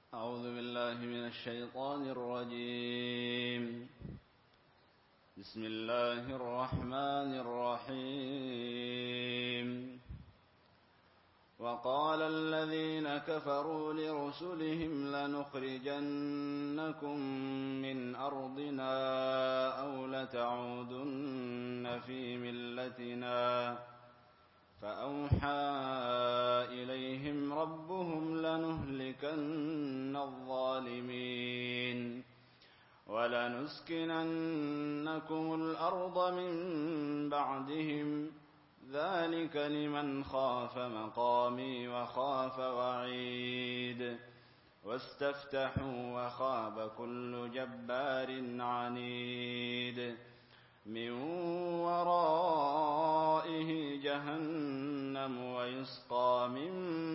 أعوذ بالله من الشيطان الرجيم. بسم الله الرحمن الرحيم. وقال الذين كفروا لرسلهم لنخرجنكم من أرضنا أو لتعودن في ملتنا فأوحى إليهم ربهم لنهلكن الظالمين ولنسكننكم الأرض من بعدهم ذلك لمن خاف مقامي وخاف وعيد واستفتحوا وخاب كل جبار عنيد من ورائه جهنم ويسقى من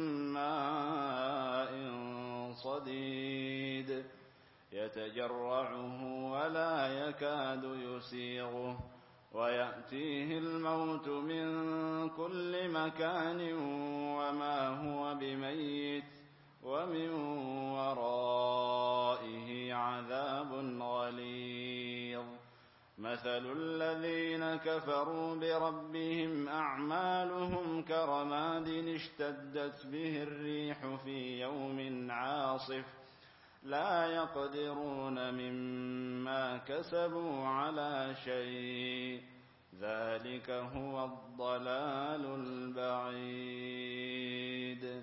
ماء صديد يتجرعه ولا يكاد يسيغه ويأتيه الموت من كل مكان وما هو بميت ومن ورائه عذاب غليظ مثل الذين كفروا بربهم أعمالهم كرماد اشتدت به الريح في يوم عاصف لا يقدرون مما كسبوا على شيء ذلك هو الضلال البعيد.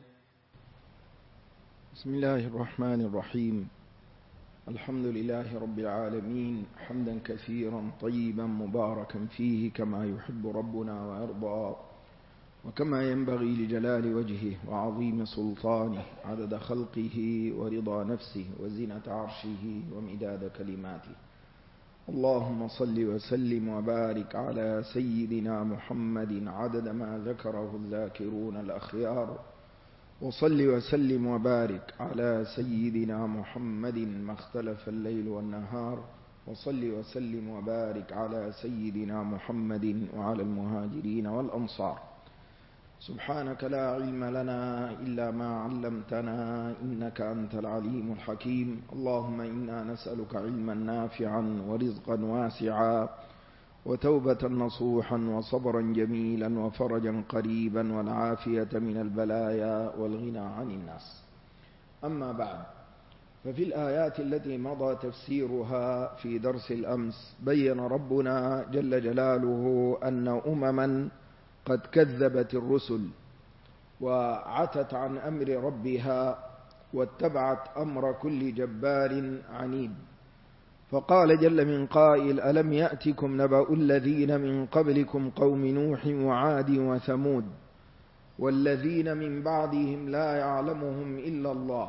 بسم الله الرحمن الرحيم. الحمد لله رب العالمين حمدا كثيرا طيبا مباركا فيه كما يحب ربنا ويرضى وكما ينبغي لجلال وجهه وعظيم سلطانه عدد خلقه ورضا نفسه وزنة عرشه ومداد كلماته. اللهم صل وسلم وبارك على سيدنا محمد عدد ما ذكره الذاكرون الأخيار وصل وسلم وبارك على سيدنا محمد ما اختلف الليل والنهار وصل وسلم وبارك على سيدنا محمد وعلى المهاجرين والأنصار. سبحانك لا علم لنا إلا ما علمتنا إنك أنت العليم الحكيم. اللهم إنا نسألك علما نافعا ورزقا واسعا وتوبة نصوحا وصبرا جميلا وفرجا قريبا والعافية من البلايا والغنى عن الناس. أما بعد، ففي الآيات التي مضى تفسيرها في درس الأمس بين ربنا جل جلاله أن أمما قد كذبت الرسل وعتت عن أمر ربها واتبعت أمر كل جبار عنيد. فقال جل من قائل: ألم يأتكم نبأ الذين من قبلكم قوم نوح وعاد وثمود والذين من بعدهم لا يعلمهم إلا الله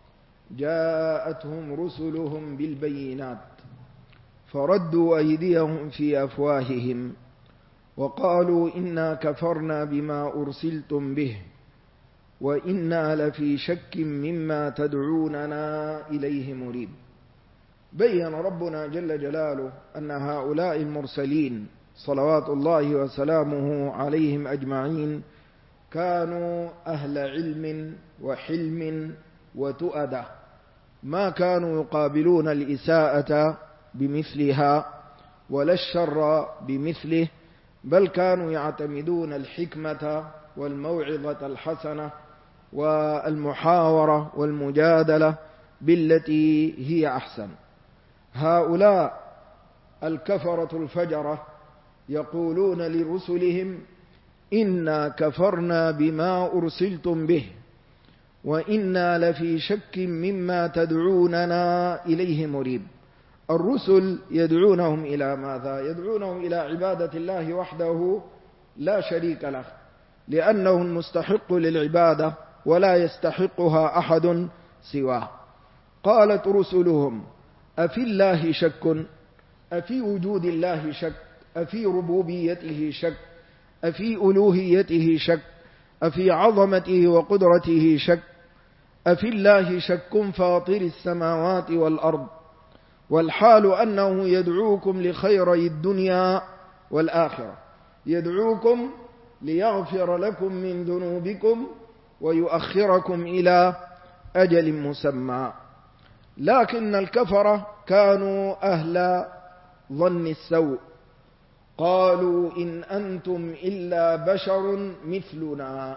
جاءتهم رسلهم بالبينات فردوا أيديهم في أفواههم وقالوا إنا كفرنا بما أرسلتم به وإنا لفي شك مما تدعوننا إليه مريب. بين ربنا جل جلاله أن هؤلاء المرسلين صلوات الله وسلامه عليهم أجمعين كانوا أهل علم وحلم وتؤدة، ما كانوا يقابلون الإساءة بمثلها ولا الشر بمثله، بل كانوا يعتمدون الحكمة والموعظة الحسنة والمحاورة والمجادلة بالتي هي أحسن. هؤلاء الكفرة الفجرة يقولون لرسلهم: إنا كفرنا بما أرسلتم به وإنا لفي شك مما تدعوننا إليه مريب. الرسل يدعونهم إلى ماذا؟ يدعونهم إلى عبادة الله وحده لا شريك له، لأنه المستحق للعبادة ولا يستحقها أحد سواه. قالت رسلهم: أفي الله شك؟ أفي وجود الله شك؟ أفي ربوبيته شك؟ أفي ألوهيته شك؟ أفي عظمته وقدرته شك؟ أفي الله شك فاطر السماوات والأرض والحال أنه يدعوكم لخيري الدنيا والآخرة، يدعوكم ليغفر لكم من ذنوبكم ويؤخركم إلى أجل مسمى. لكن الكفرة كانوا أهل ظن السوء، قالوا إن أنتم إلا بشر مثلنا.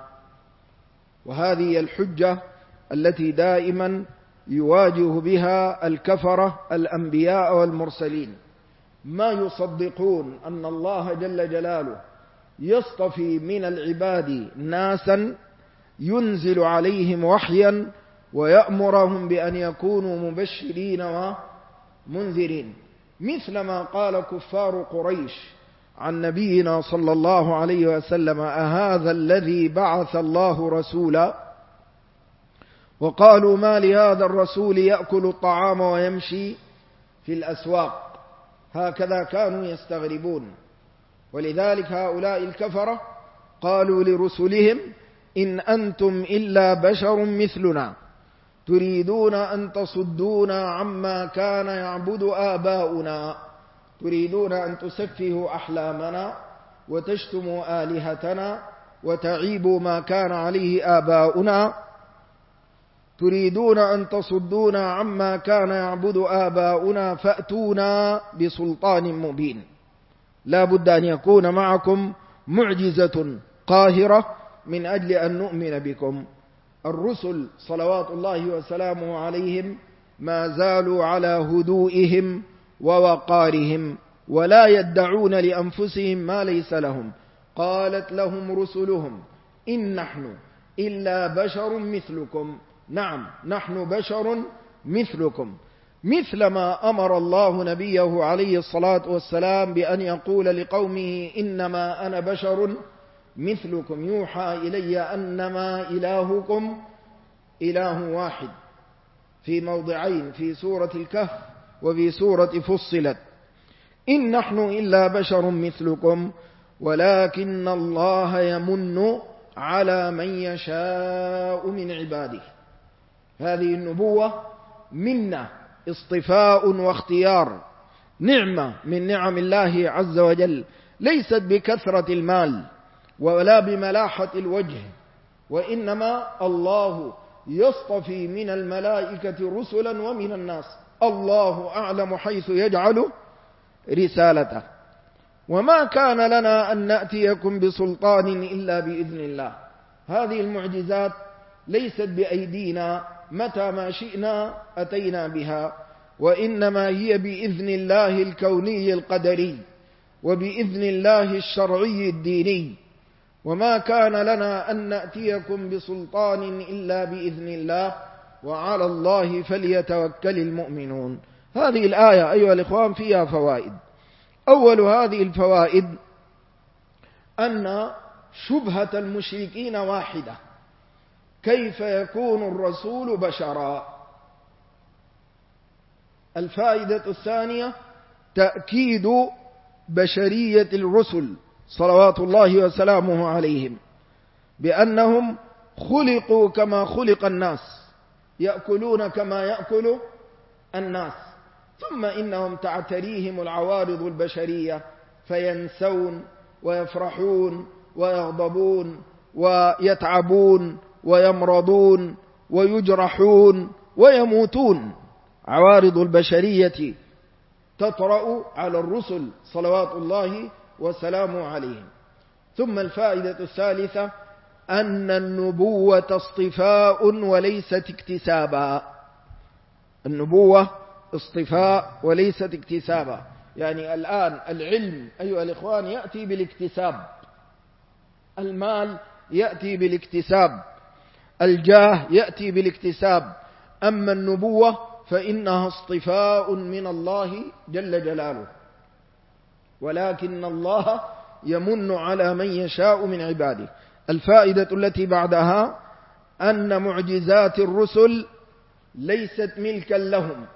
وهذه الحجة التي دائما يواجه بها الكفرة الأنبياء والمرسلين، ما يصدقون أن الله جل جلاله يصطفي من العباد ناسا ينزل عليهم وحيا ويأمرهم بأن يكونوا مبشرين ومنذرين، مثل ما قال كفار قريش عن نبينا صلى الله عليه وسلم: أهذا الذي بعث الله رسولا؟ وقالوا: ما لهذا الرسول يأكل الطعام ويمشي في الأسواق. هكذا كانوا يستغربون. ولذلك هؤلاء الكفرة قالوا لرسلهم: إن أنتم إلا بشر مثلنا تريدون أن تصدونا عما كان يعبد آباؤنا، تريدون أن تسفهوا أحلامنا وتشتموا آلهتنا وتعيبوا ما كان عليه آباؤنا، تريدون أن تصدونا عما كان يعبد آباؤنا فأتونا بسلطان مبين. لا بد أن يكون معكم معجزة قاهرة من أجل أن نؤمن بكم. الرسل صلوات الله وسلامه عليهم ما زالوا على هدوئهم ووقارهم ولا يدعون لأنفسهم ما ليس لهم. قالت لهم رسلهم: إن نحن إلا بشر مثلكم. نعم، نحن بشر مثلكم، مثل ما أمر الله نبيه عليه الصلاة والسلام بأن يقول لقومه: إنما أنا بشر مثلكم يوحى إلي أنما إلهكم إله واحد، في موضعين، في سورة الكهف وفي سورة فصلت. إن نحن إلا بشر مثلكم ولكن الله يمن على من يشاء من عباده. هذه النبوة منة، اصطفاء واختيار، نعمة من نعم الله عز وجل، ليست بكثرة المال ولا بملاحة الوجه، وإنما الله يصطفي من الملائكة رسلا ومن الناس، الله أعلم حيث يجعل رسالته. وما كان لنا أن نأتيكم بسلطان إلا بإذن الله. هذه المعجزات ليست بأيدينا، متى ما شئنا أتينا بها، وإنما هي بإذن الله الكوني القدري وبإذن الله الشرعي الديني. وما كان لنا أن نأتيكم بسلطان إلا بإذن الله وعلى الله فليتوكل المؤمنون. هذه الآية أيها الإخوان فيها فوائد. أول هذه الفوائد أن شبهة المشركين واحدة: كيف يكون الرسول بشرا؟ الفائدة الثانية تأكيد بشرية الرسل صلوات الله وسلامه عليهم، بأنهم خلقوا كما خلق الناس، يأكلون كما يأكل الناس، ثم إنهم تعتريهم العوارض البشرية فينسون ويفرحون ويغضبون ويتعبون ويمرضون ويجرحون ويموتون. عوارض البشرية تطرأ على الرسل صلوات الله وسلامه عليهم. ثم الفائدة الثالثة أن النبوة اصطفاء وليست اكتسابا. النبوة اصطفاء وليست اكتسابا، يعني الآن العلم أيها الإخوان يأتي بالاكتساب، المال يأتي بالاكتساب، الجاه يأتي بالاكتساب، أما النبوة فإنها اصطفاء من الله جل جلاله، ولكن الله يمن على من يشاء من عباده. الفائدة التي بعدها أن معجزات الرسل ليست ملكا لهم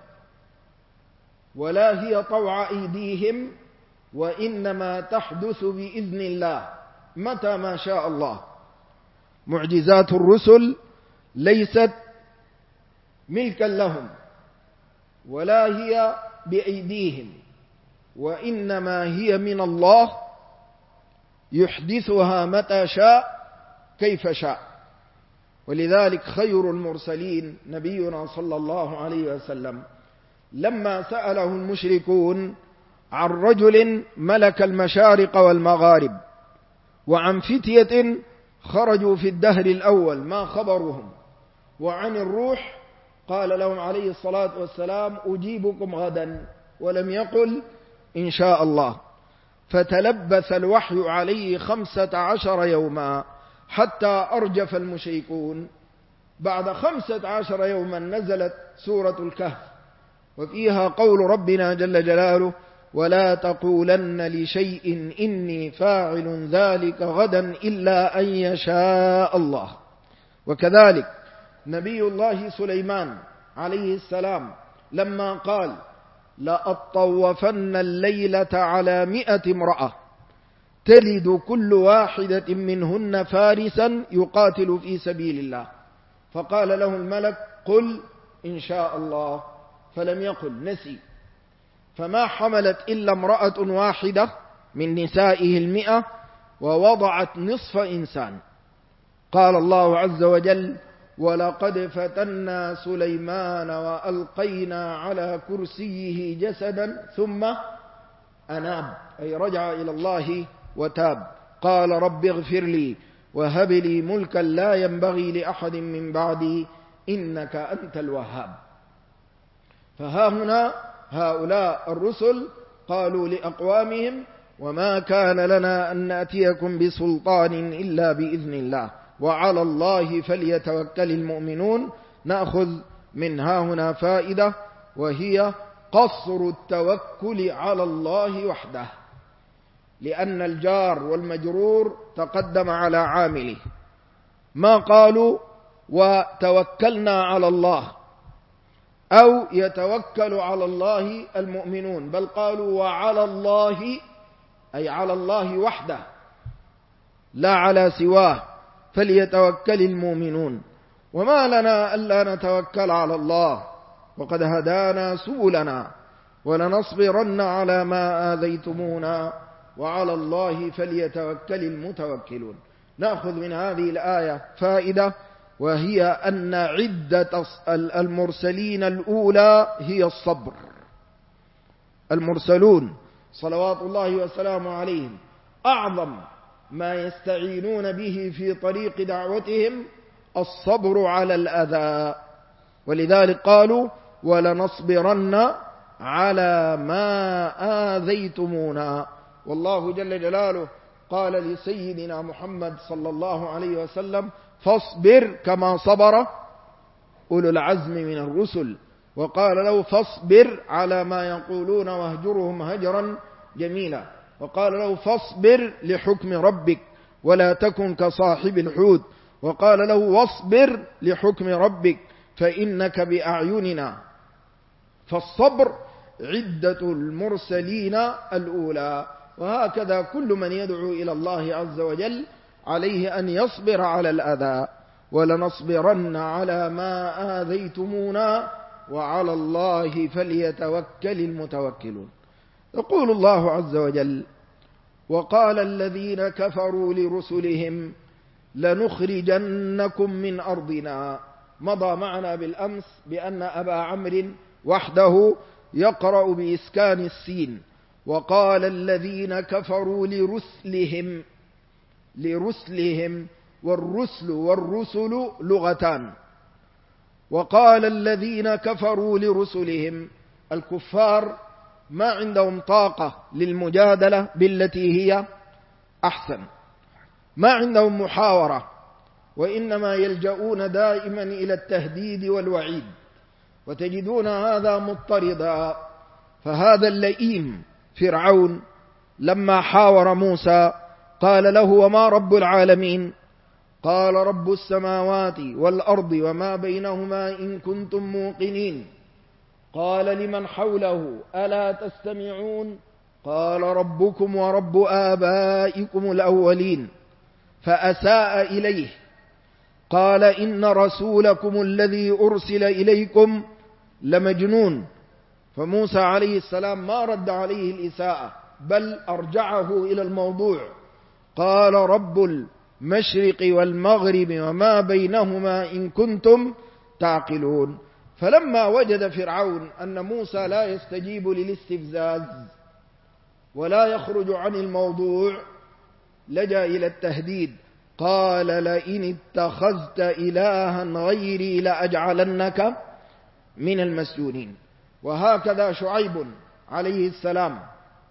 ولا هي طوع أيديهم، وإنما تحدث بإذن الله متى ما شاء الله. معجزات الرسل ليست ملكا لهم ولا هي بأيديهم، وإنما هي من الله يحدثها متى شاء كيف شاء. ولذلك خير المرسلين نبينا صلى الله عليه وسلم لما سأله المشركون عن رجل ملك المشارق والمغارب وعن فتية خرجوا في الدهر الأول ما خبرهم وعن الروح قال لهم عليه الصلاة والسلام أجيبكم غدا ولم يقل إن شاء الله. فتلبث الوحي عليه 15 يوما حتى أرجف المشركون. بعد 15 يوما نزلت سورة الكهف وفيها قول ربنا جل جلاله ولا تقولن لشيء إني فاعل ذلك غدا إلا أن يشاء الله. وكذلك نبي الله سليمان عليه السلام لما قال لأطوفن الليلة على 100 امرأة تلد كل واحدة منهن فارسا يقاتل في سبيل الله فقال له الملك قل إن شاء الله فلم يقل نسي. فما حملت إلا امرأة واحدة من نسائه 100 ووضعت نصف إنسان. قال الله عز وجل ولقد فتنا سليمان وألقينا على كرسيه جسدا ثم أناب أي رجع إلى الله وتاب. قال رب اغفر لي وهب لي ملكا لا ينبغي لأحد من بعدي إنك أنت الوهاب. فها هنا هؤلاء الرسل قالوا لأقوامهم وما كان لنا أن نأتيكم بسلطان إلا بإذن الله وعلى الله فليتوكل المؤمنون. نأخذ من ها هنا فائدة وهي قصر التوكل على الله وحده لأن الجار والمجرور تقدم على عامله. ما قالوا وتوكلنا على الله أو يتوكل على الله المؤمنون بل قالوا وعلى الله أي على الله وحده لا على سواه فليتوكل المؤمنون. وما لنا ألا نتوكل على الله وقد هدانا سبلنا ولنصبرن على ما آذيتمونا وعلى الله فليتوكل المتوكلون. نأخذ من هذه الآية فائدة وهي أن عدة المرسلين الأولى هي الصبر. المرسلون صلوات الله وسلامه عليهم أعظم ما يستعينون به في طريق دعوتهم الصبر على الأذى ولذلك قالوا ولنصبرن على ما آذيتمونا. والله جل جلاله قال لسيدنا محمد صلى الله عليه وسلم فاصبر كما صبر أولو العزم من الرسل وقال له فاصبر على ما يقولون واهجرهم هجرا جميلا وقال له فاصبر لحكم ربك ولا تكن كصاحب الحوت وقال له واصبر لحكم ربك فإنك بأعيننا. فالصبر عدة المرسلين الأولى. وهكذا كل من يدعو إلى الله عز وجل عليه أن يصبر على الأذى ولنصبرن على ما آذيتمونا وعلى الله فليتوكل المتوكلون. يقول الله عز وجل وقال الذين كفروا لرسلهم لنخرجنكم من أرضنا. مضى معنا بالأمس بأن أبا عمرو وحده يقرأ بإسكان السين. وقال الذين كفروا لرسلهم والرسل لغتان. وقال الذين كفروا لرسلهم الكفار ما عندهم طاقة للمجادلة بالتي هي أحسن ما عندهم محاورة وإنما يلجؤون دائما إلى التهديد والوعيد وتجدون هذا مضطردا. فهذا اللئيم فرعون لما حاور موسى قال له وما رب العالمين قال رب السماوات والأرض وما بينهما إن كنتم موقنين. قال لمن حوله ألا تستمعون قال ربكم ورب آبائكم الأولين. فأساء إليه قال إن رسولكم الذي أرسل إليكم لمجنون. فموسى عليه السلام ما رد عليه الإساءة بل أرجعه إلى الموضوع. قال رب المشرق والمغرب وما بينهما إن كنتم تعقلون. فلما وجد فرعون أن موسى لا يستجيب للاستفزاز ولا يخرج عن الموضوع لجأ إلى التهديد، قال لئن اتخذت إلها غيري لأجعلنك من المسجونين. وهكذا شعيب عليه السلام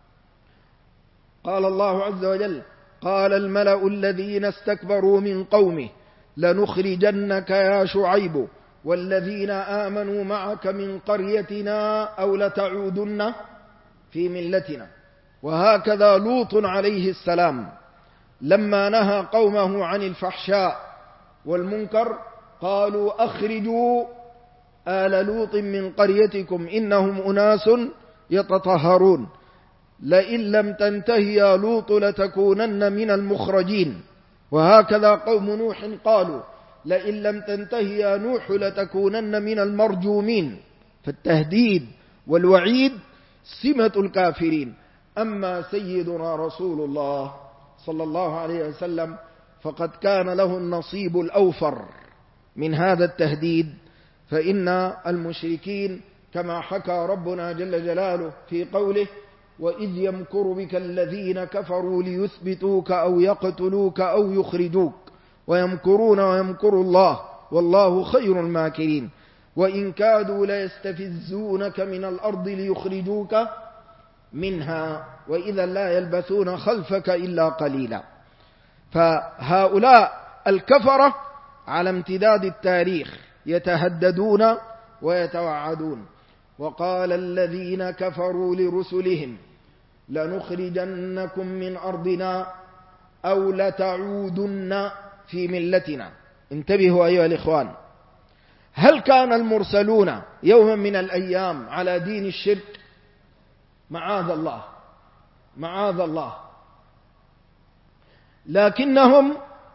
قال الله عز وجل: قال الملأ الذين استكبروا من قومه لنخرجنك يا شعيب والذين آمنوا معك من قريتنا أو لتعودن في ملتنا. وهكذا لوط عليه السلام لما نهى قومه عن الفحشاء والمنكر قالوا: أخرجوا آل لوط من قريتكم إنهم أناس يتطهرون، لئن لم تنته يا لوط لتكونن من المخرجين. وهكذا قوم نوح قالوا: لئن لم تنته يا نوح لتكونن من المرجومين. فالتهديد والوعيد سمة الكافرين. أما سيدنا رسول الله صلى الله عليه وسلم فقد كان له النصيب الأوفر من هذا التهديد، فإن المشركين كما حكى ربنا جل جلاله في قوله: وإذ يمكر بك الذين كفروا ليثبتوك أو يقتلوك أو يخرجوك ويمكرون ويمكر الله والله خير الماكرين وإن كادوا ليستفزونك من الأرض ليخرجوك منها وإذا لا يلبثون خلفك إلا قليلا. فهؤلاء الكفرة على امتداد التاريخ يتهددون ويتوعدون. وقال الذين كفروا لرسلهم لنخرجنكم من أرضنا أو لتعودن في ملتنا. انتبهوا أيها الإخوان، هل كان المرسلون يوما من الأيام على دين الشرك؟ معاذ الله، معاذ الله. لكنهم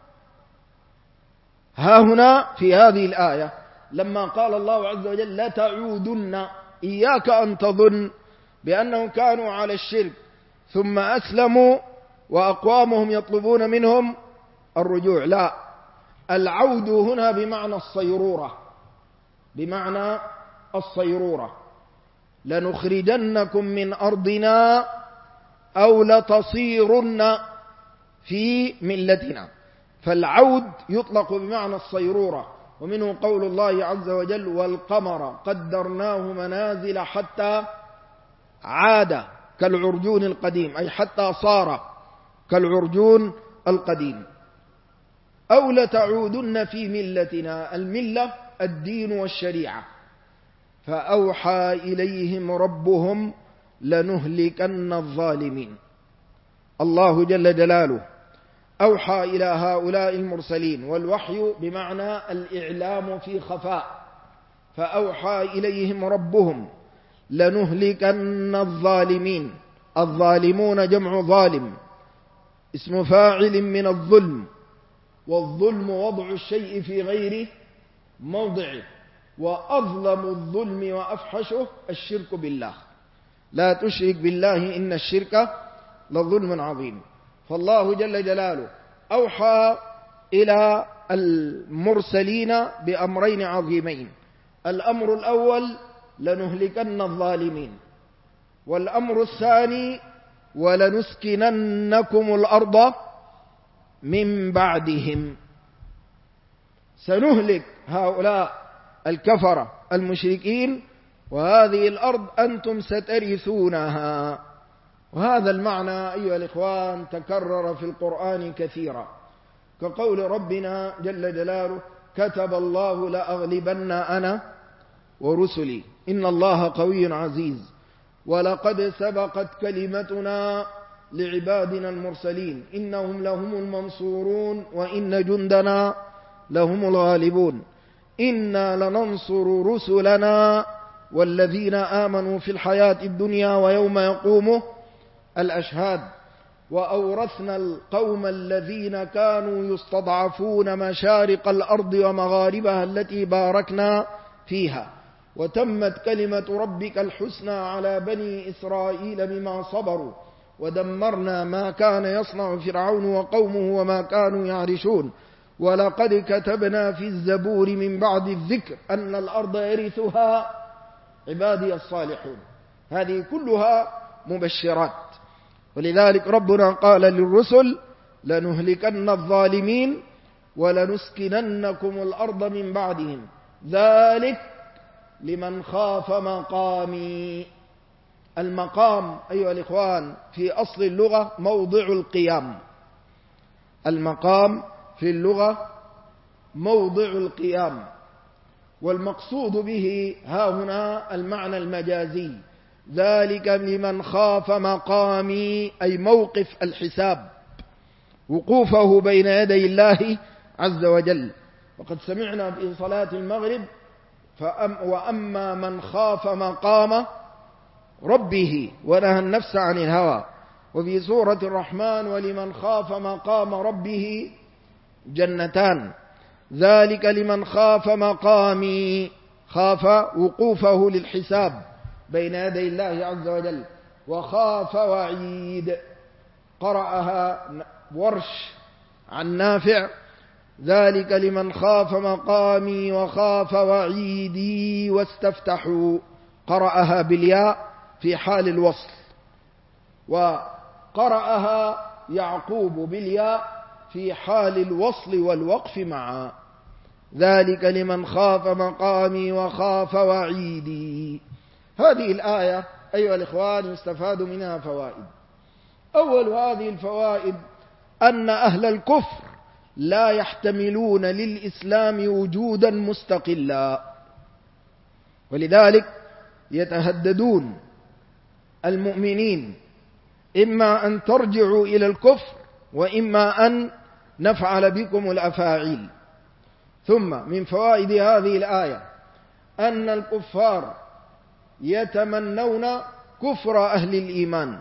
ها هنا في هذه الآية لما قال الله عز وجل لتعودن، إياك أن تظن بأنهم كانوا على الشرك ثم أسلموا وأقوامهم يطلبون منهم الرجوع، لا، العود هنا بمعنى الصيرورة، بمعنى الصيرورة. لنخرجنكم من أرضنا أو لتصيرن في ملتنا. فالعود يطلق بمعنى الصيرورة، ومنه قول الله عز وجل: والقمر قدرناه منازل حتى عاد كالعرجون القديم، أي حتى صار كالعرجون القديم. أو لتعودن في ملتنا، الملة الدين والشريعة. فأوحى إليهم ربهم لنهلكن الظالمين. الله جل جلاله أوحى إلى هؤلاء المرسلين، والوحي بمعنى الإعلام في خفاء. فأوحى إليهم ربهم لنهلكن الظالمين. الظالمون جمع ظالم، اسم فاعل من الظلم، والظلم وضع الشيء في غير موضعه، وأظلم الظلم وأفحشه الشرك بالله. لا تشرك بالله إن الشرك لظلم عظيم. فالله جل جلاله أوحى إلى المرسلين بأمرين عظيمين: الأمر الأول لنهلكن الظالمين، والأمر الثاني ولنسكننكم الأرض من بعدهم. سنهلك هؤلاء الكفرة المشركين، وهذه الأرض أنتم سترثونها. وهذا المعنى أيها الإخوان تكرر في القرآن كثيرا، كقول ربنا جل جلاله: كتب الله لأغلبن أنا ورسلي إن الله قوي عزيز ولقد سبقت كلمتنا لعبادنا المرسلين إنهم لهم المنصورون وإن جندنا لهم الغالبون إنا لننصر رسلنا والذين آمنوا في الحياة الدنيا ويوم يقوم الأشهاد وأورثنا القوم الذين كانوا يستضعفون مشارق الأرض ومغاربها التي باركنا فيها وتمت كلمة ربك الحسنى على بني إسرائيل بما صبروا ودمرنا ما كان يصنع فرعون وقومه وما كانوا يعرشون ولقد كتبنا في الزبور من بعد الذكر أن الأرض يرثها عبادي الصالحون. هذه كلها مبشرات. ولذلك ربنا قال للرسل لنهلكن الظالمين ولنسكننكم الأرض من بعدهم ذلك لمن خاف مقامي. المقام أيها الإخوان في أصل اللغة موضع القيام. المقام في اللغة موضع القيام، والمقصود به ها هنا المعنى المجازي، ذلك لمن خاف مقامي أي موقف الحساب، وقوفه بين يدي الله عز وجل. وقد سمعنا في صلاة المغرب وأما من خاف مقام ربه ونهى النفس عن الهوى، وفي سورة الرحمن ولمن خاف مقام ربه جنتان، ذلك لمن خاف مقامي، خاف وقوفه للحساب بين يدي الله عز وجل، وخاف وعيد قرأها ورش عن نافع، ذلك لمن خاف مقامي وخاف وعيدي واستفتحوا، قرأها بالياء في حال الوصل، وقرأها يعقوب بالياء في حال الوصل والوقف معا، ذلك لمن خاف مقامي وخاف وعيدي. هذه الآية أيها الإخوان يستفاد منها فوائد. أول هذه الفوائد أن أهل الكفر لا يحتملون للإسلام وجودا مستقلا، ولذلك يتهددون المؤمنين إما أن ترجعوا إلى الكفر وإما أن نفعل بكم الأفاعيل. ثم من فوائد هذه الآية أن الكفار يتمنون كفر أهل الإيمان،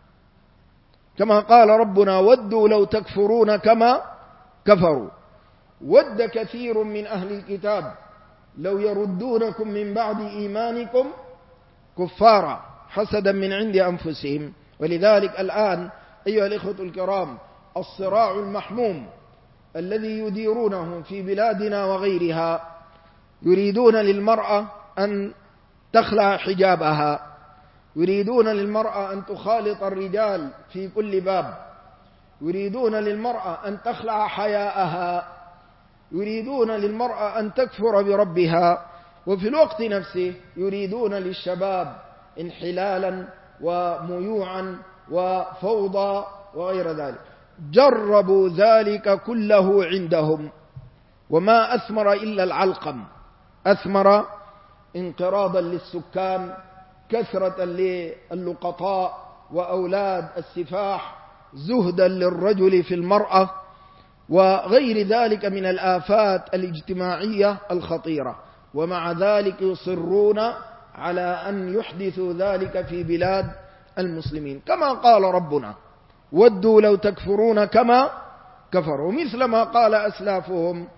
كما قال ربنا ودوا لو تكفرون كما كفروا. ود كثير من أهل الكتاب لو يردونكم من بعد إيمانكم كفارا حسدا من عند أنفسهم. ولذلك الآن أيها الإخوة الكرام الصراع المحموم الذي يديرونه في بلادنا وغيرها، يريدون للمرأة أن تخلع حجابها، يريدون للمرأة أن تخالط الرجال في كل باب، يريدون للمرأة أن تخلع حياءها، يريدون للمرأة أن تكفر بربها، وفي الوقت نفسه يريدون للشباب انحلالا وميوعا وفوضى وغير ذلك. جربوا ذلك كله عندهم وما أثمر إلا العلقم، أثمر انقراضا للسكان، كثرة للقطاء وأولاد السفاح، زهدا للرجل في المرأة، وغير ذلك من الآفات الاجتماعية الخطيرة. ومع ذلك يصرون على أن يحدثوا ذلك في بلاد المسلمين، كما قال ربنا ودوا لو تكفرون كما كفروا، مثل ما قال أسلافهم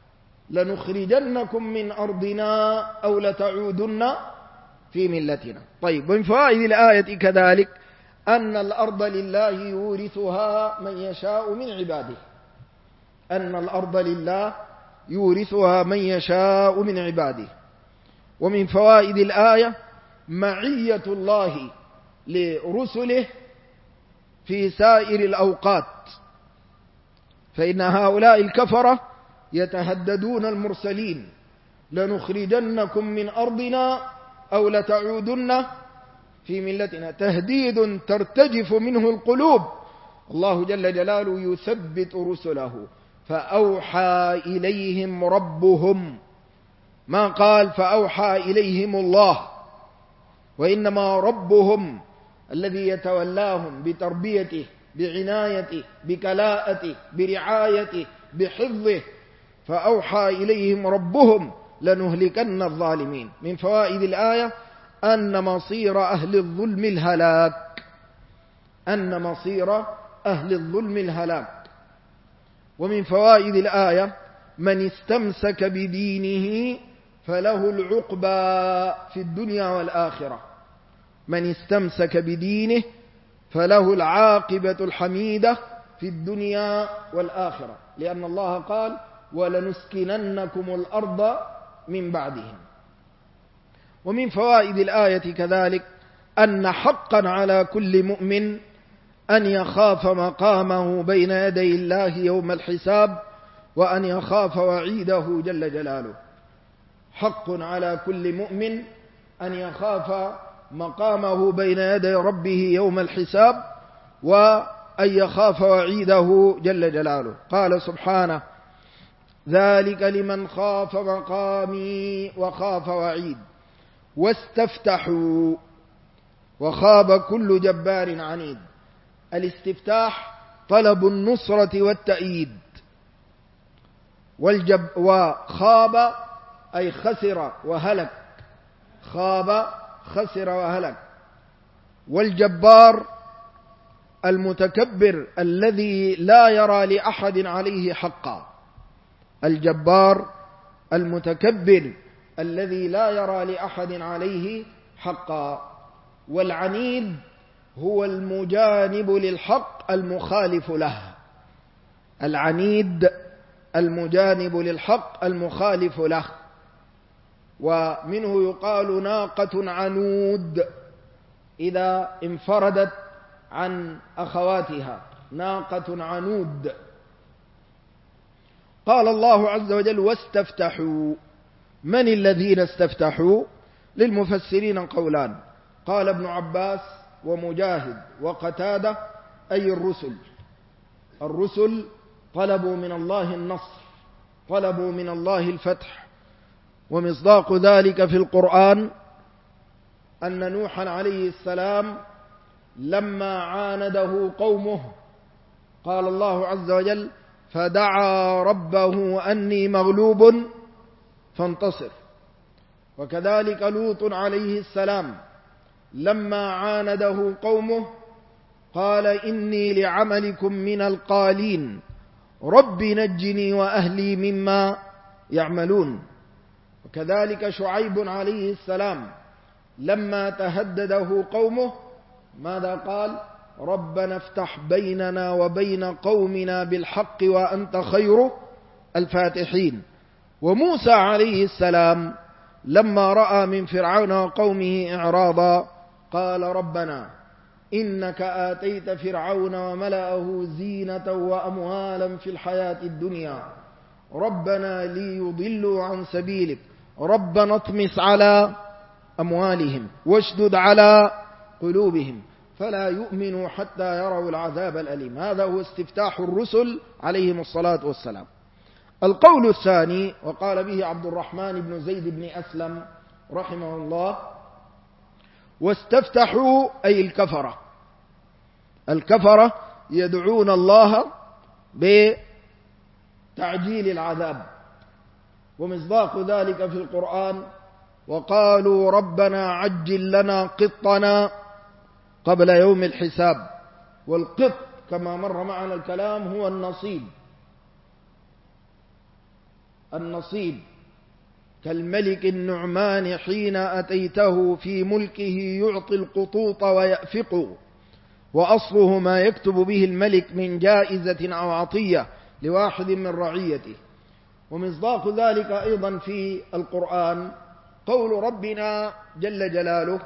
لنخرجنكم من أرضنا أو لتعودن في ملتنا. طيب، ومن فوائد الآية كذلك أن الأرض لله يورثها من يشاء من عباده، أن الأرض لله يورثها من يشاء من عباده. ومن فوائد الآية معية الله لرسله في سائر الأوقات، فإن هؤلاء الكفرة يتهددون المرسلين لنخرجنكم من أرضنا أو لتعودن في ملتنا، تهديد ترتجف منه القلوب. الله جل جلاله يثبت رسله، فأوحى إليهم ربهم، ما قال فأوحى إليهم الله، وإنما ربهم الذي يتولاهم بتربيته بعنايته بكلاءته برعايته بحفظه، فأوحى إليهم ربهم لنهلكن الظالمين. من فوائد الآية أن مصير أهل الظلم الهلاك، أن مصير أهل الظلم الهلاك. ومن فوائد الآية من استمسك بدينه فله العقبى في الدنيا والآخرة، من استمسك بدينه فله العاقبة الحميدة في الدنيا والآخرة، لأن الله قال ولنسكننكم الأرض من بعدهم. ومن فوائد الآية كذلك أن حقا على كل مؤمن أن يخاف مقامه بين يدي الله يوم الحساب، وأن يخاف وعيده جل جلاله. حق على كل مؤمن أن يخاف مقامه بين يدي ربه يوم الحساب، وأن يخاف وعيده جل جلاله. قال سبحانه: ذلك لمن خاف مقامي وخاف وعيد. واستفتحوا وخاب كل جبار عنيد. الاستفتاح طلب النصرة والتأييد، وخاب أي خسر وهلك، خاب خسر وهلك. والجبار المتكبر الذي لا يرى لأحد عليه حقا، الجبار المتكبر الذي لا يرى لأحد عليه حقا. والعنيد هو المجانب للحق المخالف له، العنيد المجانب للحق المخالف له. ومنه يقال ناقة عنود إذا انفردت عن أخواتها، ناقة عنود. قال الله عز وجل: واستفتحوا. من الذين استفتحوا؟ للمفسرين قولان، قال ابن عباس ومجاهد وقتادة: أي الرسل طلبوا من الله النصر، طلبوا من الله الفتح. ومصداق ذلك في القرآن أن نوحا عليه السلام لما عانده قومه قال الله عز وجل: فدعا ربه أني مغلوب فانتصر. وكذلك لوط عليه السلام لما عانده قومه قال: إني لعملكم من القالين رب نجني وأهلي مما يعملون. وكذلك شعيب عليه السلام لما تهدده قومه ماذا قال؟ ربنا افتح بيننا وبين قومنا بالحق وأنت خير الفاتحين. وموسى عليه السلام لما رأى من فرعون وقومه إعراضا قال: ربنا إنك آتيت فرعون وملأه زينة وأموالا في الحياة الدنيا ربنا ليضلوا عن سبيلك ربنا اطمس على أموالهم واشدد على قلوبهم فلا يؤمنوا حتى يروا العذاب الأليم. هذا هو استفتاح الرسل عليهم الصلاة والسلام. القول الثاني وقال به عبد الرحمن بن زيد بن أسلم رحمه الله: واستفتحوا أي الكفرة. الكفرة يدعون الله بتعجيل العذاب. ومصداق ذلك في القرآن: وقالوا ربنا عجل لنا قطنا قبل يوم الحساب. والقط كما مر معنا الكلام هو النصيب كالملك النعمان حين أتيته في ملكه يعطي القطوط ويأفق، وأصله ما يكتب به الملك من جائزة أو عطية لواحد من رعيته. ومصداق ذلك أيضا في القرآن قول ربنا جل جلاله: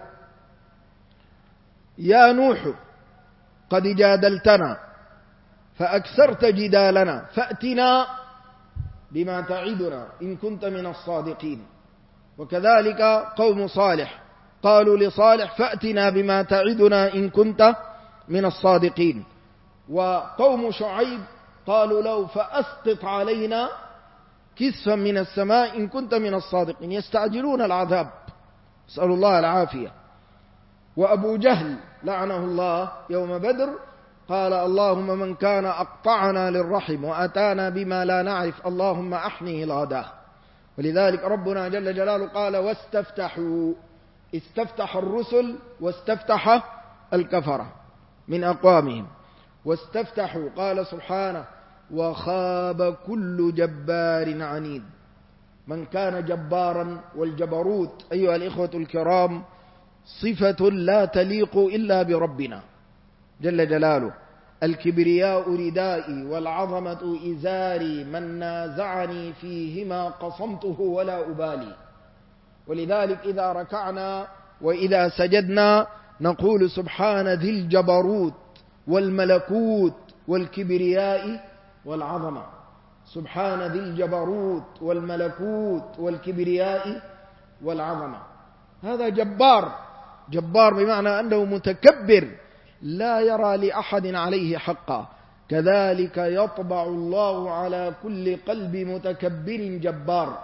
يا نوح قد جادلتنا فأكثرت جدالنا فأتنا بما تعدنا إن كنت من الصادقين. وكذلك قوم صالح قالوا لصالح: فأتنا بما تعدنا إن كنت من الصادقين. وقوم شعيب قالوا له: فأسقط علينا كسفا من السماء إن كنت من الصادقين. يستعجلون العذاب، نسأل الله العافية. وأبو جهل لعنه الله يوم بدر قال: اللهم من كان أقطعنا للرحم وأتانا بما لا نعرف اللهم أحنيه الغداة. ولذلك ربنا جل جلاله قال: واستفتحوا. استفتح الرسل واستفتح الكفرة من أقوامهم. واستفتحوا قال سبحانه: وخاب كل جبار عنيد. من كان جبارا، والجبروت أيها الإخوة الكرام صفة لا تليق إلا بربنا، جل جلاله: الكبرياء ردائي والعظمة إزاري، من نازعني فيهما قصمته ولا أبالي. ولذلك إذا ركعنا وإذا سجدنا نقول: سبحان ذي الجبروت والملكوت والكبرياء والعظمة. سبحان ذي الجبروت والملكوت والكبرياء والعظمة. هذا جبار، جبار بمعنى أنه متكبر لا يرى لأحد عليه حقا. كذلك يطبع الله على كل قلب متكبر جبار.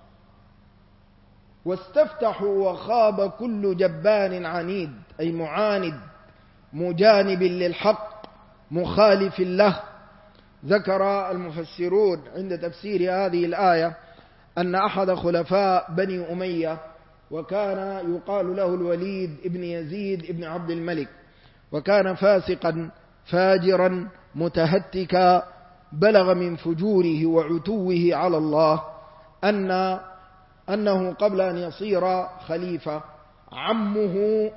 واستفتحوا وخاب كل جبار عنيد، أي معاند مجانب للحق مخالف له. ذكر المفسرون عند تفسير هذه الآية أن أحد خلفاء بني أمية، وكان يقال له الوليد ابن يزيد ابن عبد الملك، وكان فاسقا فاجرا متهتكا، بلغ من فجوره وعتوه على الله أنه قبل أن يصير خليفة عمه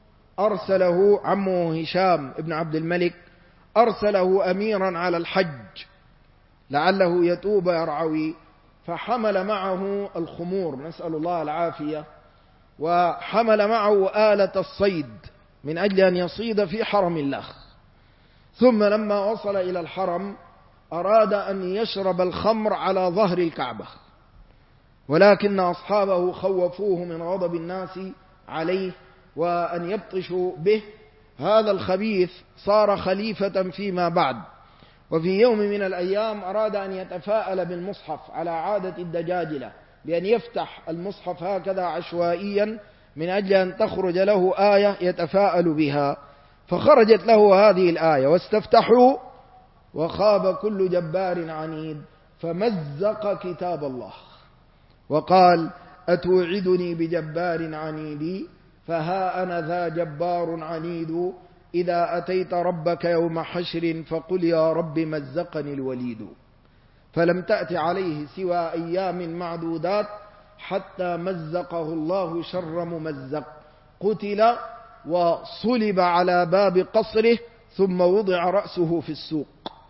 هشام ابن عبد الملك أرسله أميرا على الحج لعله يتوب يرعوي، فحمل معه الخمور، نسأل الله العافية، وحمل معه آلة الصيد من أجل أن يصيد في حرم الله. ثم لما وصل إلى الحرم أراد أن يشرب الخمر على ظهر الكعبة، ولكن أصحابه خوفوه من غضب الناس عليه وأن يبطشوا به. هذا الخبيث صار خليفة فيما بعد، وفي يوم من الأيام أراد أن يتفاءل بالمصحف على عادة الدجاجلة، بأن يفتح المصحف هكذا عشوائيا من أجل أن تخرج له آية يتفاءل بها، فخرجت له هذه الآية: واستفتحوا وخاب كل جبار عنيد، فمزق كتاب الله وقال: أتوعدني بجبار عنيد؟ فها أنا ذا جبار عنيد، إذا أتيت ربك يوم حشر فقل يا رب مزقني الوليد. فلم تأت عليه سوى أيام معدودات حتى مزقه الله شر ممزق، قتل وصلب على باب قصره ثم وضع رأسه في السوق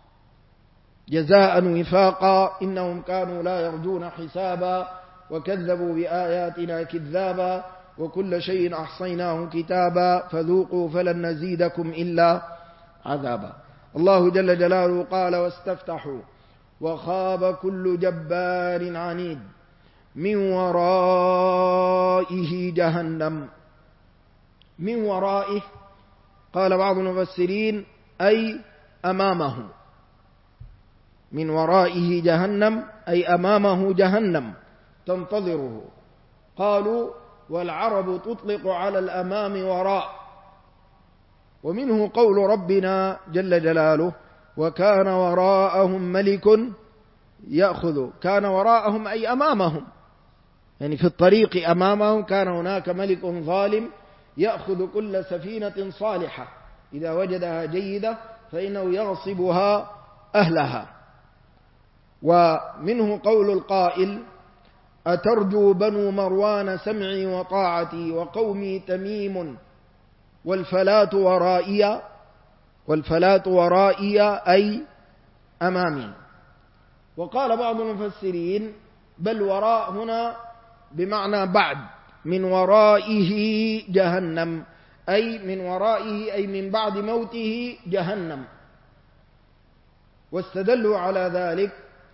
جزاء وفاقا، إنهم كانوا لا يرجون حسابا وكذبوا بآياتنا كذابا، وكل شيء أحصيناه كتابا فذوقوا فلن نزيدكم إلا عذابا. الله جل جلاله قال: واستفتحوا وخاب كل جبار عنيد من ورائه جهنم. من ورائه قال بعض المفسرين أي أمامه، من ورائه جهنم أي أمامه جهنم تنتظره. قالوا: والعرب تطلق على الأمام وراء. ومنه قول ربنا جل جلاله: وكان وراءهم ملك يأخذ. كان وراءهم أي أمامهم، يعني في الطريق أمامهم كان هناك ملك ظالم يأخذ كل سفينة صالحة إذا وجدها جيدة فإنه يغصبها أهلها. ومنه قول القائل: أترجو بنو مروان سمعي وطاعتي وقومي تميم والفلاة ورائي. والفلاة ورائي أي أمامي. وقال بعض المفسرين: بل وراء هنا بمعنى بعد، من ورائه جهنم أي من ورائه أي من بعد موته جهنم. واستدلوا على ذلك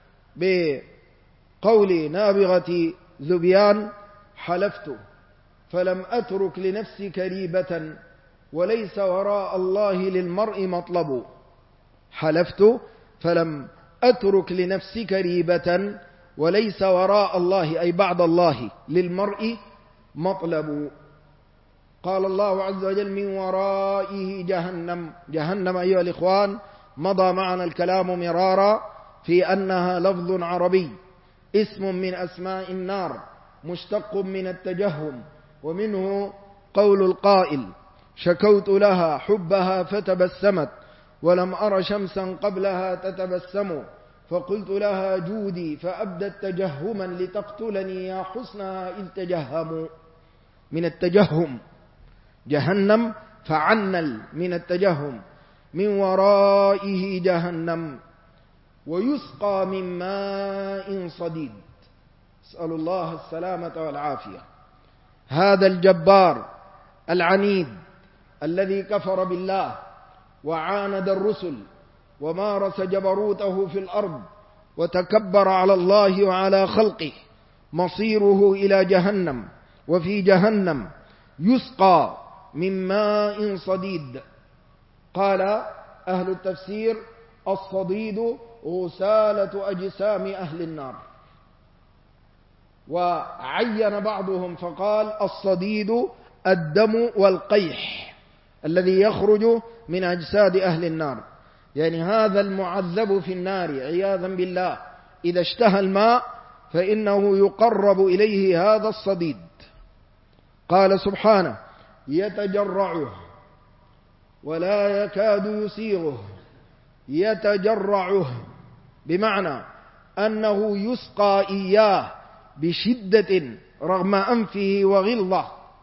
بقول نابغة ذبيان: حلفت فلم أترك لنفسي كريبة وليس وراء الله للمرء مطلب. حلفت فلم أترك لنفسي كريبة وليس وراء الله أي بعد الله للمرء مطلب. قال الله عز وجل: من ورائه جهنم. جهنم أيها الإخوان مضى معنا الكلام مرارا في أنها لفظ عربي، اسم من أسماء النار، مشتق من التجهم. ومنه قول القائل: شكوت لها حبها فتبسمت ولم أر شمسا قبلها تتبسم، فقلت لها جودي فأبدت تجهما لتقتلني يا حسنها إذ تجهموا. من التجهم، جهنم فعنل من التجهم. من ورائه جهنم ويسقى من ماء صديد. أسأل الله السلامة والعافية. هذا الجبار العنيد الذي كفر بالله وعاند الرسل ومارس جبروته في الأرض وتكبر على الله وعلى خلقه، مصيره إلى جهنم، وفي جهنم يسقى من ماء صديد. قال أهل التفسير: الصديد غسالة أجسام أهل النار. وعين بعضهم فقال: الصديد الدم والقيح الذي يخرج من أجساد أهل النار، يعني هذا المعذب في النار عياذا بالله إذا اشتهى الماء فإنه يقرب إليه هذا الصديد. قال سبحانه: يتجرعه ولا يكاد يسيغه. يتجرعه بمعنى أنه يسقى إياه بشدة رغم أنفه وغلظة.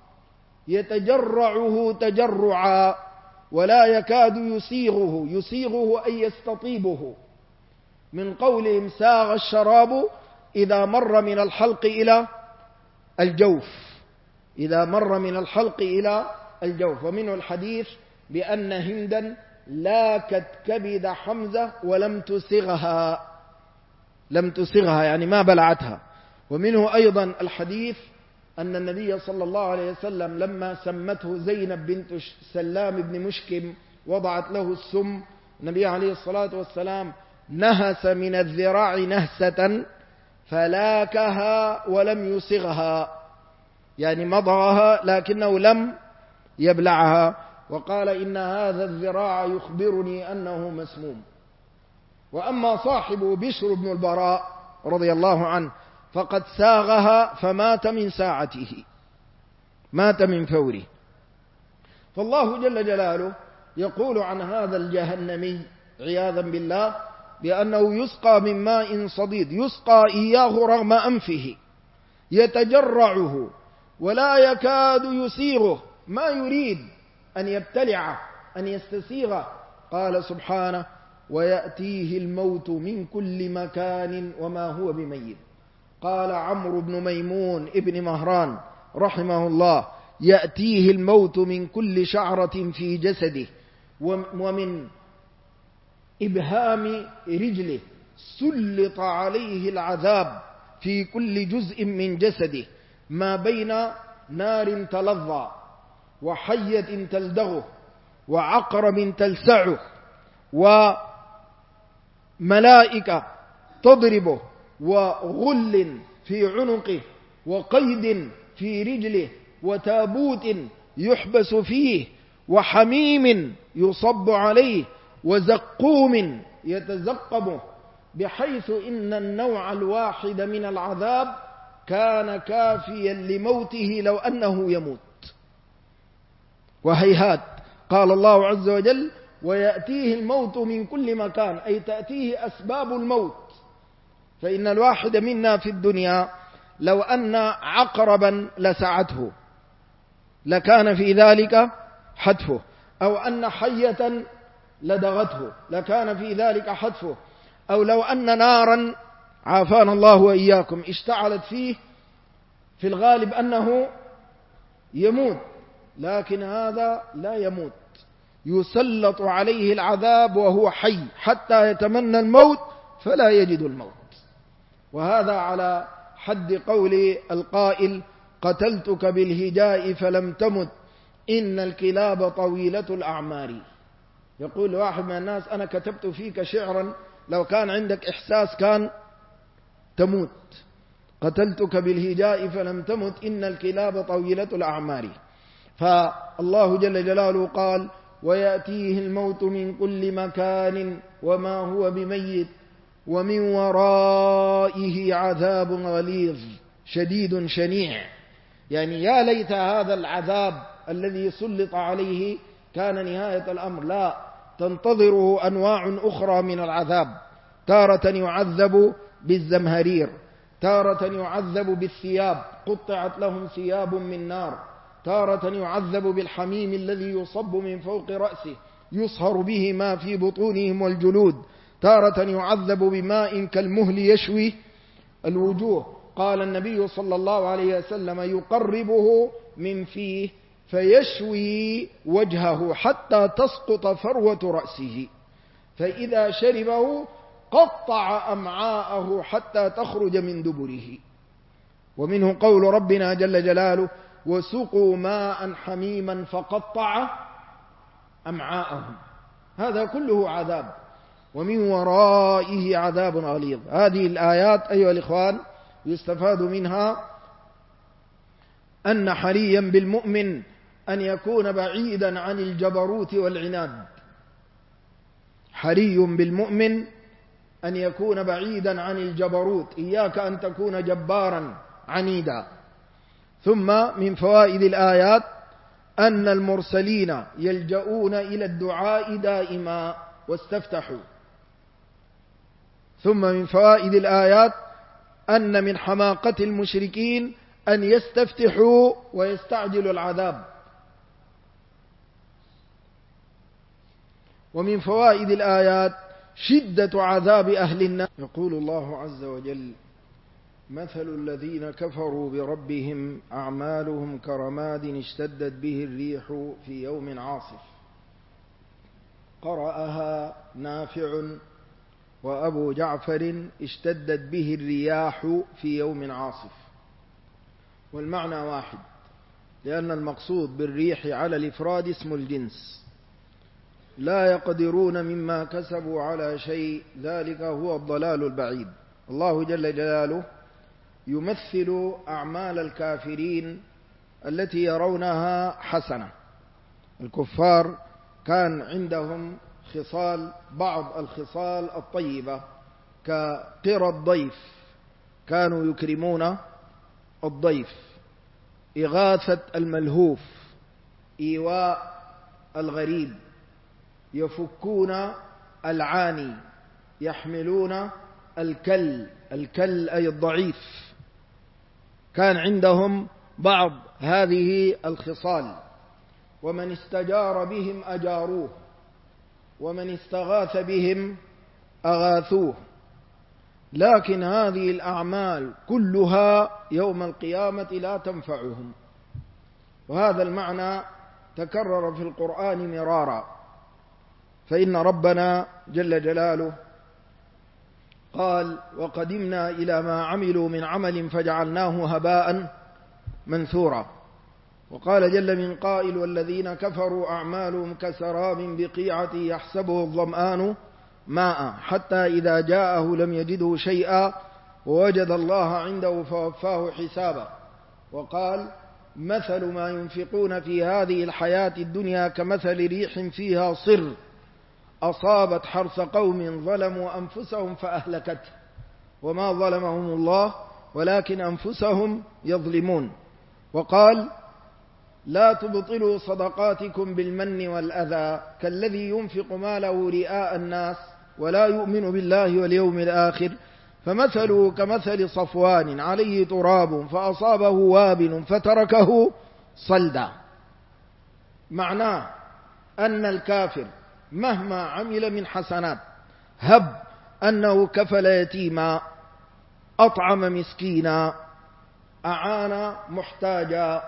يتجرعه تجرعا ولا يكاد يسيغه. يسيغه أي يستطيبه، من قولهم ساغ الشراب إذا مر من الحلق إلى الجوف، إذا مر من الحلق إلى الجوف. ومنه الحديث بأن هندا لاكت كبد حمزة ولم تسغها، لم تسغها يعني ما بلعتها. ومنه أيضا الحديث أن النبي صلى الله عليه وسلم لما سمته زينب بنت سلام بن مشكم وضعت له السم، النبي عليه الصلاة والسلام نهس من الذراع نهسة فلاكها ولم يسغها، يعني مضغها لكنه لم يبلعها، وقال: إن هذا الذراع يخبرني أنه مسموم. وأما صاحبه بشر بن البراء رضي الله عنه فقد ساغها فمات من ساعته، مات من فوره. فالله جل جلاله يقول عن هذا الجهنمي عياذا بالله بأنه يسقى من ماء صديد، يسقى إياه رغم أنفه، يتجرعه ولا يكاد يسيغه، ما يريد أن يبتلعه أن يستسيغه. قال سبحانه: ويأتيه الموت من كل مكان وما هو بميت. قال عمرو بن ميمون ابن مهران رحمه الله: يأتيه الموت من كل شعرة في جسده ومن إبهام رجله، سلط عليه العذاب في كل جزء من جسده، ما بين نار تلظى وحية تلدغه وعقرب تلسعه وملائكة تضربه وغل في عنقه وقيد في رجله وتابوت يحبس فيه وحميم يصب عليه وزقوم يتزقبه، بحيث إن النوع الواحد من العذاب كان كافيا لموته لو أنه يموت. وهيهات، قال الله عز وجل: ويأتيه الموت من كل مكان، أي تأتيه أسباب الموت. فإن الواحد منا في الدنيا لو أن عقربا لسعته لكان في ذلك حتفه، أو أن حية لدغته لكان في ذلك حتفه، أو لو أن نارا عافانا الله وإياكم اشتعلت فيه، في الغالب أنه يموت، لكن هذا لا يموت، يسلط عليه العذاب وهو حي حتى يتمنى الموت فلا يجد الموت. وهذا على حد قول القائل: قتلتك بالهجاء فلم تمت إن الكلاب طويلة الأعمار. يقول واحد من الناس: أنا كتبت فيك شعرا لو كان عندك إحساس كان تموت. قتلتك بالهجاء فلم تمت إن الكلاب طويلة الأعمار. فالله جل جلاله قال: ويأتيه الموت من كل مكان وما هو بميت ومن ورائه عذاب غليظ شديد شنيع. يعني يا ليت هذا العذاب الذي سلط عليه كان نهاية الأمر، لا، تنتظره أنواع أخرى من العذاب. تارة يعذب بالزمهرير، تارة يعذب بالثياب قطعت لهم ثياب من نار، تارة يعذب بالحميم الذي يصب من فوق رأسه يصهر به ما في بطونهم والجلود، تارة يعذب بماء كالمهل يشوي الوجوه. قال النبي صلى الله عليه وسلم: يقربه من فيه فيشوي وجهه حتى تسقط فروة رأسه، فإذا شربه قطع أمعاءه حتى تخرج من دبره. ومنه قول ربنا جل جلاله: وسقوا ماء حميما فقطع أمعاءهم. هذا كله عذاب، ومن ورائه عذاب غليظ. هذه الآيات أيها الإخوان يستفاد منها أن حريا بالمؤمن أن يكون بعيدا عن الجبروت والعناد. حري بالمؤمن أن يكون بعيدا عن الجبروت، إياك أن تكون جبارا عنيدا. ثم من فوائد الآيات أن المرسلين يلجؤون إلى الدعاء دائما واستفتحوا. ثم من فوائد الآيات أن من حماقة المشركين أن يستفتحوا ويستعجلوا العذاب. ومن فوائد الآيات شدة عذاب أهل النار. يقول الله عز وجل: مثل الذين كفروا بربهم أعمالهم كرماد اشتدت به الريح في يوم عاصف. قرأها نافع وأبو جعفر: اشتدت به الرياح في يوم عاصف. والمعنى واحد، لأن المقصود بالريح على الإفراد اسم الجنس. لا يقدرون مما كسبوا على شيء، ذلك هو الضلال البعيد. الله جل جلاله يمثل أعمال الكافرين التي يرونها حسنة. الكفار كان عندهم خصال، بعض الخصال الطيبة كقرى الضيف، كانوا يكرمون الضيف، إغاثة الملهوف، إيواء الغريب، يفكون العاني، يحملون الكل أي الضعيف. كان عندهم بعض هذه الخصال. ومن استجار بهم أجاروه، ومن استغاث بهم أغاثوه. لكن هذه الأعمال كلها يوم القيامة لا تنفعهم. وهذا المعنى تكرر في القرآن مرارا. فإن ربنا جل جلاله قال: وقدمنا إلى ما عملوا من عمل فجعلناه هباء منثورا. وقال جل من قائل: والذين كفروا أعمالهم كسراب بقيعة يحسبه الظمآن ماء حتى إذا جاءه لم يجده شيئا ووجد الله عنده فوفاه حسابا. وقال: مثل ما ينفقون في هذه الحياة الدنيا كمثل ريح فيها صر أصابت حرث قوم ظلموا أنفسهم فأهلكته وما ظلمهم الله ولكن أنفسهم يظلمون. وقال: لا تبطلوا صدقاتكم بالمن والأذى كالذي ينفق ماله رئاء الناس ولا يؤمن بالله واليوم الآخر فمثله كمثل صفوان عليه تراب فأصابه وابل فتركه صلدا. معناه أن الكافر مهما عمل من حسنات، هب أنه كفل يتيما، أطعم مسكينا، أعان محتاجا،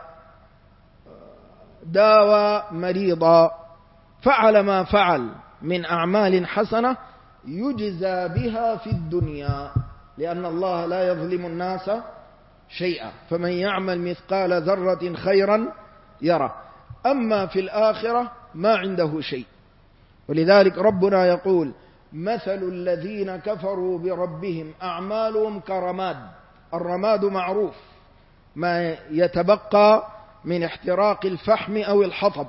داوى مريضا، فعل ما فعل من أعمال حسنة يجزى بها في الدنيا، لأن الله لا يظلم الناس شيئا، فمن يعمل مثقال ذرة خيرا يره. أما في الآخرة ما عنده شيء. ولذلك ربنا يقول: مثل الذين كفروا بربهم أعمالهم كرماد. الرماد معروف، ما يتبقى من احتراق الفحم أو الحطب.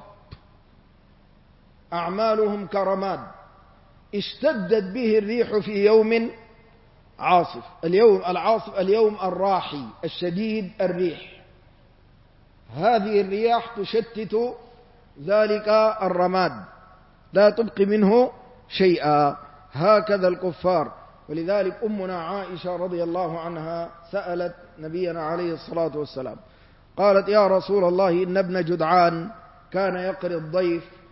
أعمالهم كرماد اشتدت به الريح في يوم عاصف. اليوم العاصف اليوم الراحي الشديد الريح. هذه الرياح تشتت ذلك الرماد، لا تبقي منه شيئا. هكذا الكفار. ولذلك أمنا عائشة رضي الله عنها سألت نبينا عليه الصلاة والسلام، قالت: يا رسول الله، إن ابن جدعان كان يقري الضيف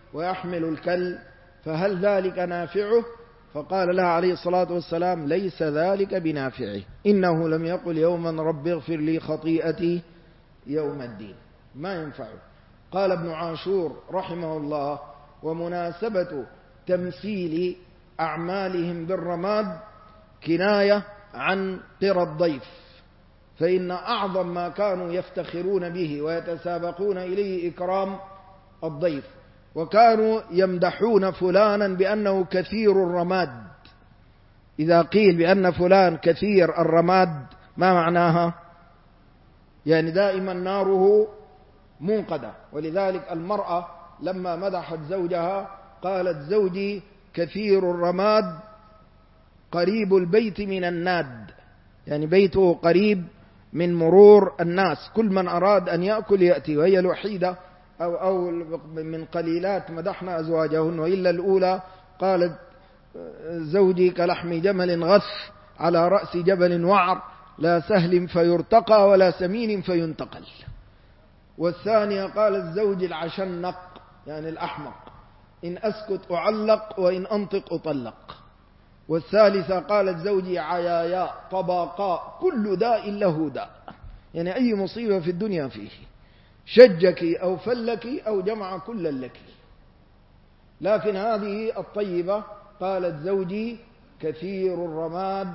ويحمل الكل، فهل ذلك نافعه؟ فقال لها عليه الصلاة والسلام: ليس ذلك بنافعه، إنه لم يقل يوما رب اغفر لي خطيئتي يوم الدين، ما ينفعه. قال ابن عاشور رحمه الله: ومناسبة تمثيل أعمالهم بالرماد كناية عن قرى الضيف، فإن أعظم ما كانوا يفتخرون به ويتسابقون إليه إكرام الضيف، وكانوا يمدحون فلانا بأنه كثير الرماد. إذا قيل بأن فلان كثير الرماد ما معناها؟ يعني دائما ناره منقدة. ولذلك المرأة لما مدحت زوجها قالت: زوجي كثير الرماد قريب البيت من الناد، يعني بيته قريب من مرور الناس، كل من أراد أن يأكل يأتي. وهي الوحيدة أو من قليلات مدحنا أزواجهن، وإلا الأولى قالت: زوجي كلحم جمل غث على رأس جبل وعر، لا سهل فيرتقى ولا سمين فينتقل. والثانية قالت: زوجي العشنق، يعني الأحمق، إن أسكت أعلق وإن أنطق أطلق. والثالثة قالت: زوجي عياياء طباقاء كل داء له داء، يعني أي مصيبة في الدنيا فيه، شجك أو فلك أو جمع كل لك. لكن هذه الطيبة قالت: زوجي كثير الرماد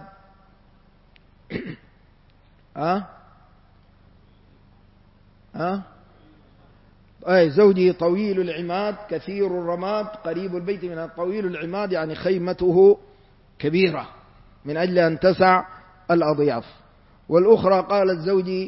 زوجي طويل العماد كثير الرماد قريب البيت من الطويل العماد، يعني خيمته كبيرة من أجل أن تسع الأضياف. والأخرى قالت: زوجي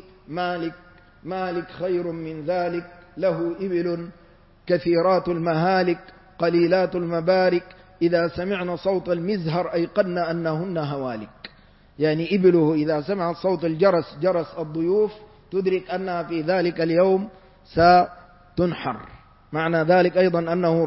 مالك خير من ذلك، له إبل كثيرات المهالك قليلات المبارك، إذا سمعنا صوت المزهر أيقن أنهن هوالك، يعني إبله إذا سمعت صوت الجرس، جرس الضيوف، تدرك أنها في ذلك اليوم ستنحر. معنى ذلك أيضا أنه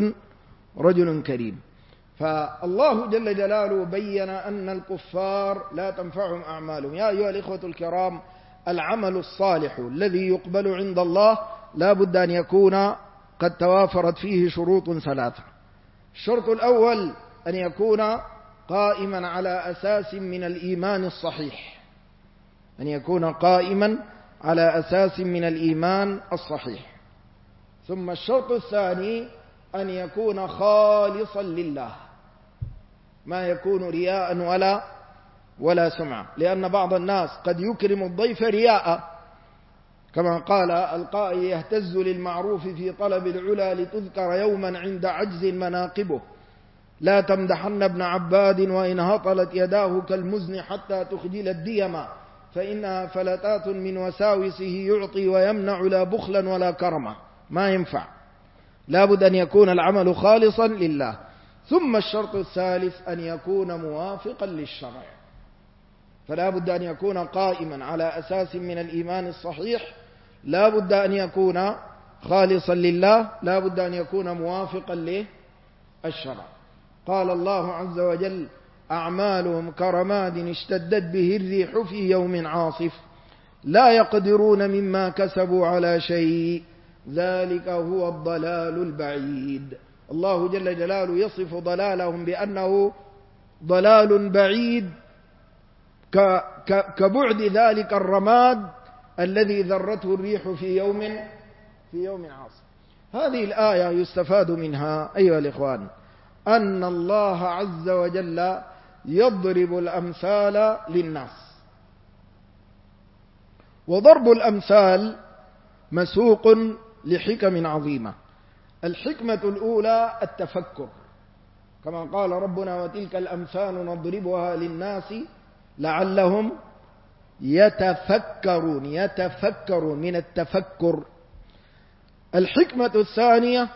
رجل كريم. فالله جل جلاله بين أن الكفار لا تنفعهم أعمالهم. يا أيها الإخوة الكرام، العمل الصالح الذي يقبل عند الله لا بد أن يكون قد توافرت فيه شروط ثلاثة. الشرط الأول أن يكون قائما على أساس من الإيمان الصحيح، أن يكون قائما على أساس من الإيمان الصحيح. ثم الشرط الثاني أن يكون خالصا لله، ما يكون رياء ولا سمعة، لأن بعض الناس قد يكرم الضيف رياء، كما قال القائل: يهتز للمعروف في طلب العلا لتذكر يوما عند عجز مناقبه، لا تمدحن ابن عباد وإن هطلت يداه كالمزن حتى تخجل الديما، فإنها فلتات من وساوسه يعطي ويمنع لا بخلا ولا كرما. ما ينفع، لا بد أن يكون العمل خالصا لله. ثم الشرط الثالث أن يكون موافقا للشرع، فلا بد أن يكون قائما على أساس من الإيمان الصحيح، لا بد أن يكون خالصا لله، لا بد أن يكون موافقا للشرع. قال الله عز وجل: أعمالهم كرماد اشتدت به الريح في يوم عاصف لا يقدرون مما كسبوا على شيء ذلك هو الضلال البعيد. الله جل جلاله يصف ضلالهم بأنه ضلال بعيد كبعد ذلك الرماد الذي ذرته الريح في يوم عاصف. هذه الآية يستفاد منها أيها الإخوان أن الله عز وجل يضرب الأمثال للناس، وضرب الأمثال مسوق لحكم عظيمة. الحكمة الأولى التفكر، كما قال ربنا: وتلك الأمثال نضربها للناس لعلهم يتفكرون من التفكر. الحكمة الثانية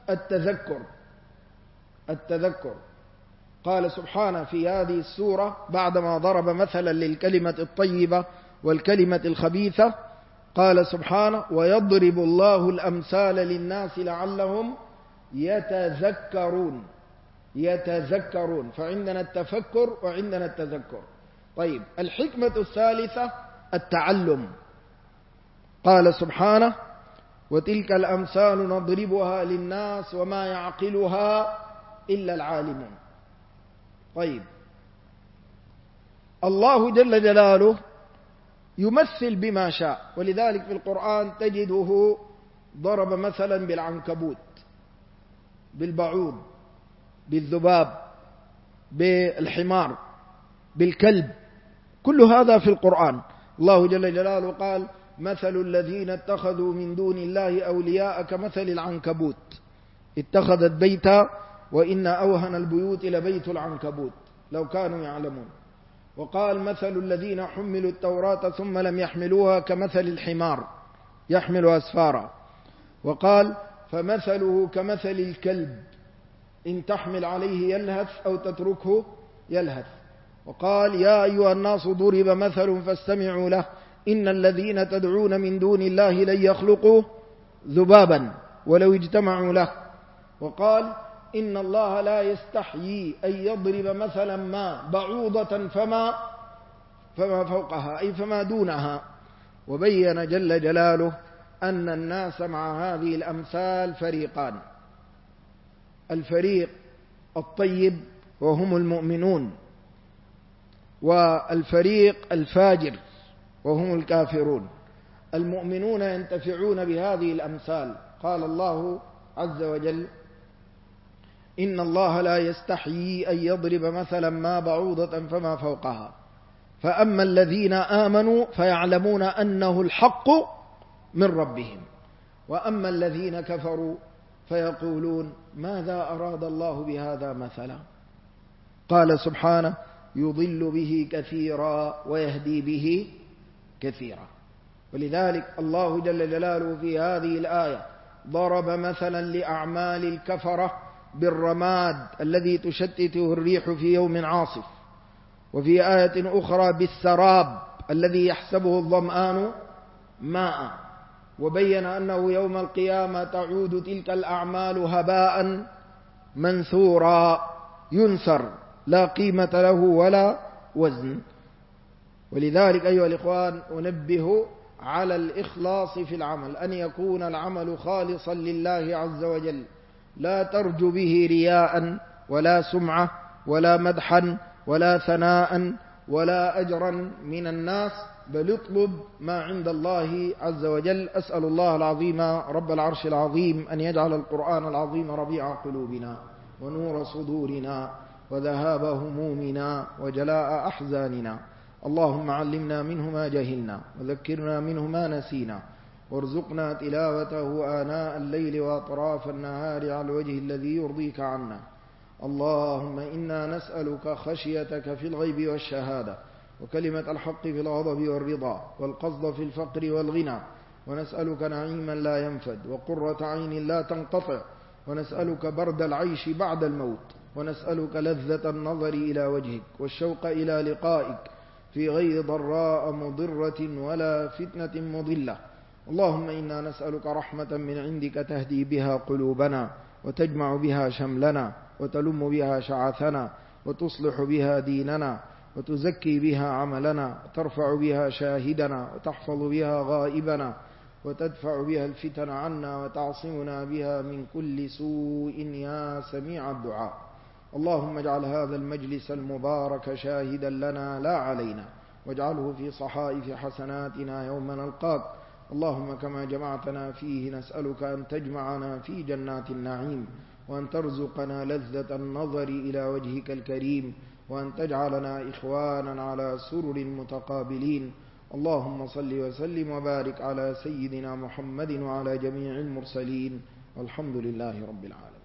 التذكر. قال سبحانه في هذه السورة بعدما ضرب مثلا للكلمة الطيبة والكلمة الخبيثة، قال سبحانه: ويضرب الله الأمثال للناس لعلهم يتذكرون. فعندنا التفكر وعندنا التذكر. طيب، الحكمة الثالثة التعلم. قال سبحانه: وتلك الأمثال نضربها للناس وما يعقلها إلا العالمون. طيب، الله جل جلاله يمثل بما شاء، ولذلك في القرآن تجده ضرب مثلا بالعنكبوت، بالبعوض، بالذباب، بالحمار، بالكلب، كل هذا في القرآن. الله جل جلاله قال: مثل الذين اتخذوا من دون الله أولياء كمثل العنكبوت اتخذت بيتا وإن أوهن البيوت لبيت العنكبوت لو كانوا يعلمون. وقال: مثل الذين حملوا التوراة ثم لم يحملوها كمثل الحمار يحمل أسفارا. وقال: فمثله كمثل الكلب إن تحمل عليه يلهث أو تتركه يلهث. وقال: يا أيها الناس ضرب مثل فاستمعوا له إن الذين تدعون من دون الله لن يخلقوا ذبابا ولو اجتمعوا له. وقال: إن الله لا يستحيي أن يضرب مثلا ما بعوضة فما فوقها، أي فما دونها. وبين جل جلاله أن الناس مع هذه الأمثال فريقان: الفريق الطيب وهم المؤمنون، والفريق الفاجر وهم الكافرون. المؤمنون ينتفعون بهذه الأمثال. قال الله عز وجل: إن الله لا يستحيي أن يضرب مثلا ما بعوضة فما فوقها، فأما الذين آمنوا فيعلمون أنه الحق من ربهم، وأما الذين كفروا فيقولون ماذا أراد الله بهذا مثلا. قال سبحانه: يضل به كثيرا ويهدي به كثيرا. ولذلك الله جل جلاله في هذه الآية ضرب مثلا لأعمال الكفرة بالرماد الذي تشتته الريح في يوم عاصف، وفي آية أخرى بالسراب الذي يحسبه الظمآن ماء، وبين أنه يوم القيامة تعود تلك الأعمال هباء منثورا ينثر لا قيمة له ولا وزن. ولذلك أيها الإخوان أنبه على الإخلاص في العمل، أن يكون العمل خالصا لله عز وجل، لا ترجو به رياء ولا سمعة ولا مدحا ولا ثناء ولا أجرا من الناس، بل اطلب ما عند الله عز وجل. أسأل الله العظيم رب العرش العظيم أن يجعل القرآن العظيم ربيع قلوبنا ونور صدورنا وذهاب همومنا وجلاء أحزاننا. اللهم علمنا منه ما جهلنا وذكرنا منه ما نسينا، وارزقنا تلاوته آناء الليل وأطراف النهار على الوجه الذي يرضيك عنا. اللهم إنا نسألك خشيتك في الغيب والشهادة، وكلمة الحق في الغضب والرضا، والقصد في الفقر والغنى، ونسألك نعيما لا ينفد وقرة عين لا تنقطع، ونسألك برد العيش بعد الموت، ونسألك لذة النظر إلى وجهك والشوق إلى لقائك في غير ضراء مضرة ولا فتنة مضلة. اللهم إنا نسألك رحمة من عندك تهدي بها قلوبنا وتجمع بها شملنا وتلم بها شعثنا وتصلح بها ديننا وتزكي بها عملنا وترفع بها شاهدنا وتحفظ بها غائبنا وتدفع بها الفتن عنا وتعصمنا بها من كل سوء يا سميع الدعاء. اللهم اجعل هذا المجلس المبارك شاهدا لنا لا علينا، واجعله في صحائف حسناتنا يوم نلقاك. اللهم كما جمعتنا فيه نسألك أن تجمعنا في جنات النعيم، وأن ترزقنا لذة النظر إلى وجهك الكريم، وأن تجعلنا إخوانا على سرر متقابلين. اللهم صل وسلم وبارك على سيدنا محمد وعلى جميع المرسلين، والحمد لله رب العالمين.